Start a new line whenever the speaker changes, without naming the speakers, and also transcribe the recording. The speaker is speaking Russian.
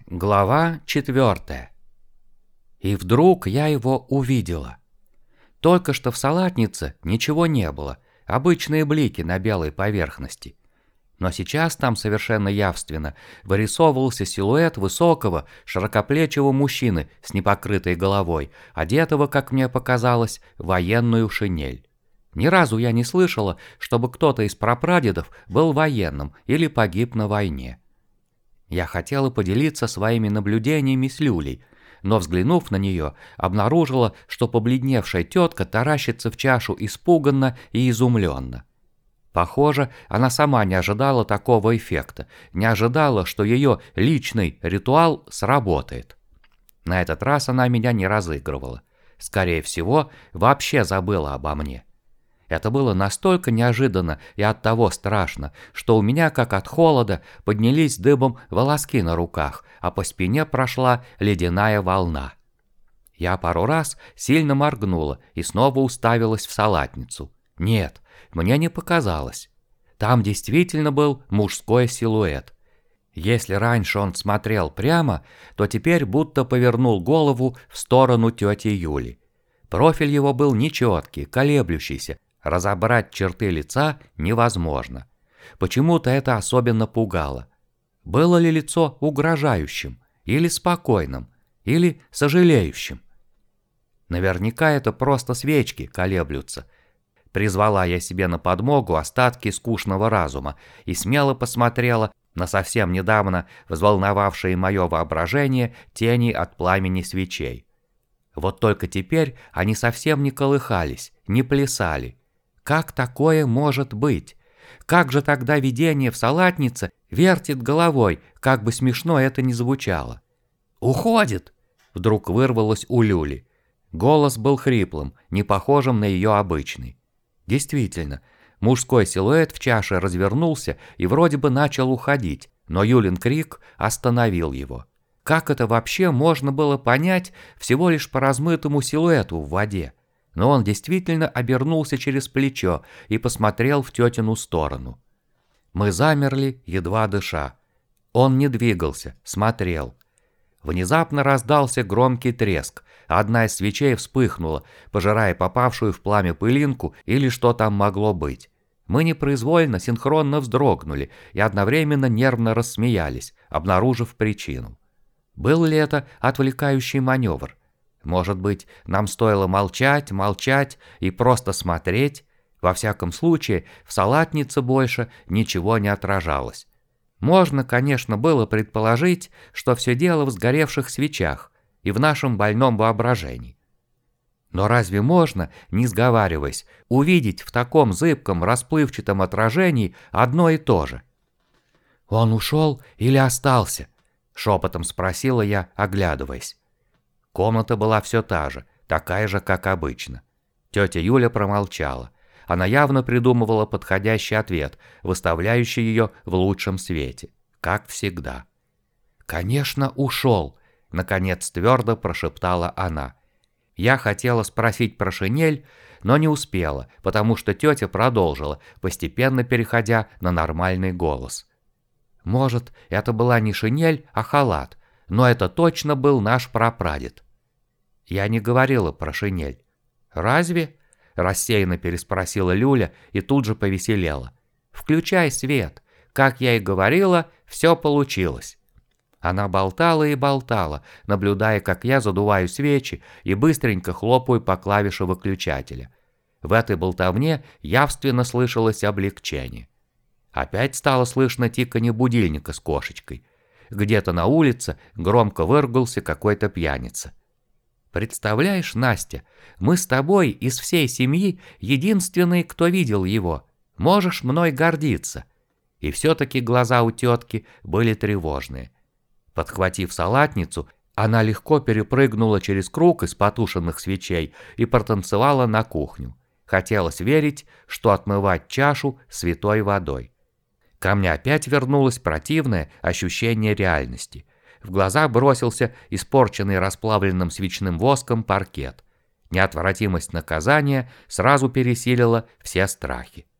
Глава 4. И вдруг я его увидела. Только что в салатнице ничего не было, обычные блики на белой поверхности. Но сейчас там совершенно явственно вырисовывался силуэт высокого, широкоплечего мужчины с непокрытой головой, одетого, как мне показалось, в военную шинель. Ни разу я не слышала, чтобы кто-то из прапрадедов был военным или погиб на войне. Я хотела поделиться своими наблюдениями с Люлей, но, взглянув на нее, обнаружила, что побледневшая тетка таращится в чашу испуганно и изумленно. Похоже, она сама не ожидала такого эффекта, не ожидала, что ее личный ритуал сработает. На этот раз она меня не разыгрывала. Скорее всего, вообще забыла обо мне. Это было настолько неожиданно и оттого страшно, что у меня, как от холода, поднялись дыбом волоски на руках, а по спине прошла ледяная волна. Я пару раз сильно моргнула и снова уставилась в салатницу. Нет, мне не показалось. Там действительно был мужской силуэт. Если раньше он смотрел прямо, то теперь будто повернул голову в сторону тети Юли. Профиль его был нечеткий, колеблющийся. Разобрать черты лица невозможно. Почему-то это особенно пугало. Было ли лицо угрожающим, или спокойным, или сожалеющим? Наверняка это просто свечки колеблются. Призвала я себе на подмогу остатки скучного разума и смело посмотрела на совсем недавно взволновавшие мое воображение тени от пламени свечей. Вот только теперь они совсем не колыхались, не плясали. Как такое может быть? Как же тогда видение в салатнице вертит головой, как бы смешно это ни звучало? «Уходит!» — вдруг вырвалось у Люли. Голос был хриплым, не похожим на ее обычный. Действительно, мужской силуэт в чаше развернулся и вроде бы начал уходить, но Юлин крик остановил его. Как это вообще можно было понять всего лишь по размытому силуэту в воде? Но он действительно обернулся через плечо и посмотрел в тетину сторону. Мы замерли, едва дыша. Он не двигался, смотрел. Внезапно раздался громкий треск. Одна из свечей вспыхнула, пожирая попавшую в пламя пылинку или что там могло быть. Мы непроизвольно синхронно вздрогнули и одновременно нервно рассмеялись, обнаружив причину. Был ли это отвлекающий маневр? Может быть, нам стоило молчать и просто смотреть? Во всяком случае, в салатнице больше ничего не отражалось. Можно, конечно, было предположить, что все дело в сгоревших свечах и в нашем больном воображении. Но разве можно, не сговариваясь, увидеть в таком зыбком расплывчатом отражении одно и то же? «Он ушел или остался?» — шепотом спросила я, оглядываясь. Комната была все та же, такая же, как обычно. Тетя Юля промолчала. Она явно придумывала подходящий ответ, выставляющий ее в лучшем свете, как всегда. «Конечно, ушел», — наконец твердо прошептала она. Я хотела спросить про шинель, но не успела, потому что тетя продолжила, постепенно переходя на нормальный голос. Может, это была не шинель, а халат, но это точно был наш прапрадед. Я не говорила про шинель. «Разве?» – рассеянно переспросила Люля и тут же повеселела. «Включай свет. Как я и говорила, все получилось». Она болтала и болтала, наблюдая, как я задуваю свечи и быстренько хлопаю по клавише выключателя. В этой болтовне явственно слышалось облегчение. Опять стало слышно тиканье будильника с кошечкой. Где-то на улице громко выругался какой-то пьяница. «Представляешь, Настя, мы с тобой из всей семьи единственные, кто видел его. Можешь мной гордиться». И все-таки глаза у тетки были тревожные. Подхватив салатницу, она легко перепрыгнула через круг из потушенных свечей и протанцевала на кухню. Хотелось верить, что отмывать чашу святой водой. Ко мне опять вернулось противное ощущение реальности. В глаза бросился испорченный расплавленным свечным воском паркет. Неотвратимость наказания сразу пересилила все страхи.